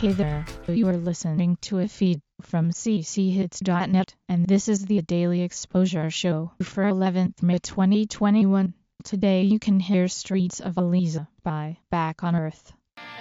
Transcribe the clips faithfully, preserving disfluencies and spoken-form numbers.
Hey there, you are listening to a feed from c c hits dot net, and this is the Daily Exposure Show for eleventh May twenty twenty-one. Today you can hear Streets of Eliza by Back on Earth.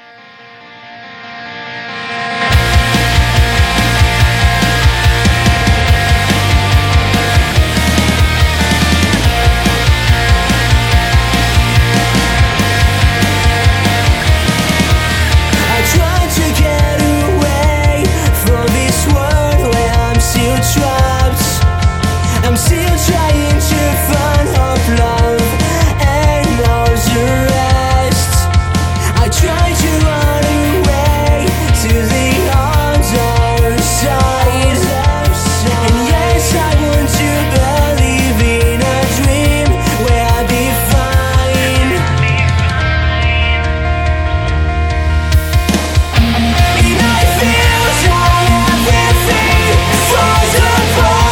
I'm still trying to find hope, love, and all's the rest. I try to run away to the other side, and yes, I want to believe in a dream where I'll be fine. And I feel that everything falls apart.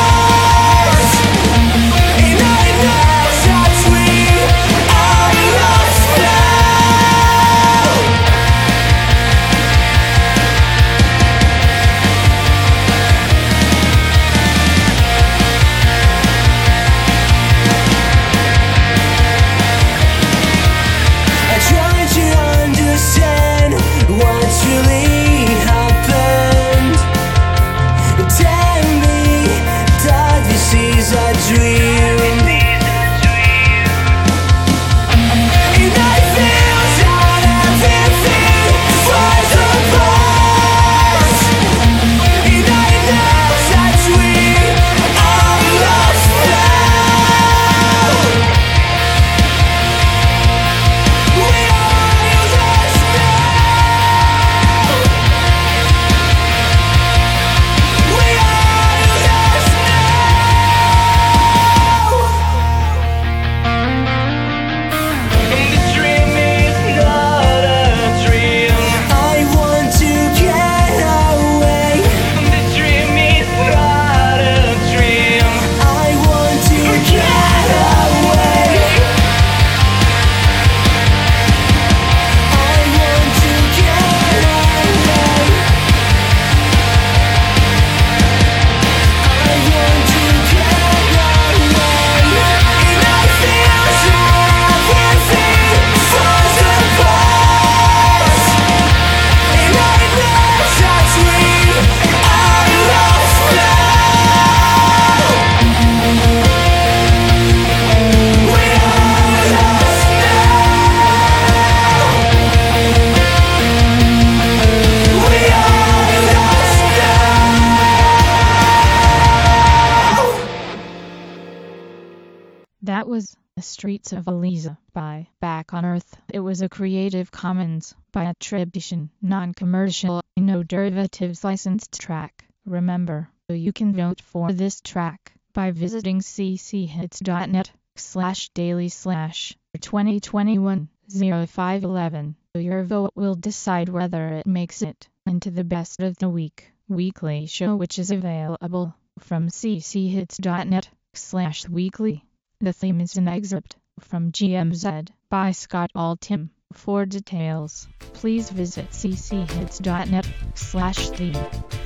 That was The Streets of Eliza by Back on Earth. It was a Creative Commons by attribution, non-commercial, no derivatives licensed track. Remember, you can vote for this track by visiting c c hits dot net slash daily slash twenty twenty-one oh five eleven. Your vote will decide whether it makes it into the best of the week weekly show, which is available from c c hits dot net slash weekly. The theme is an excerpt from G M Z by Scott Altham. For details, please visit c c hits dot net slash theme.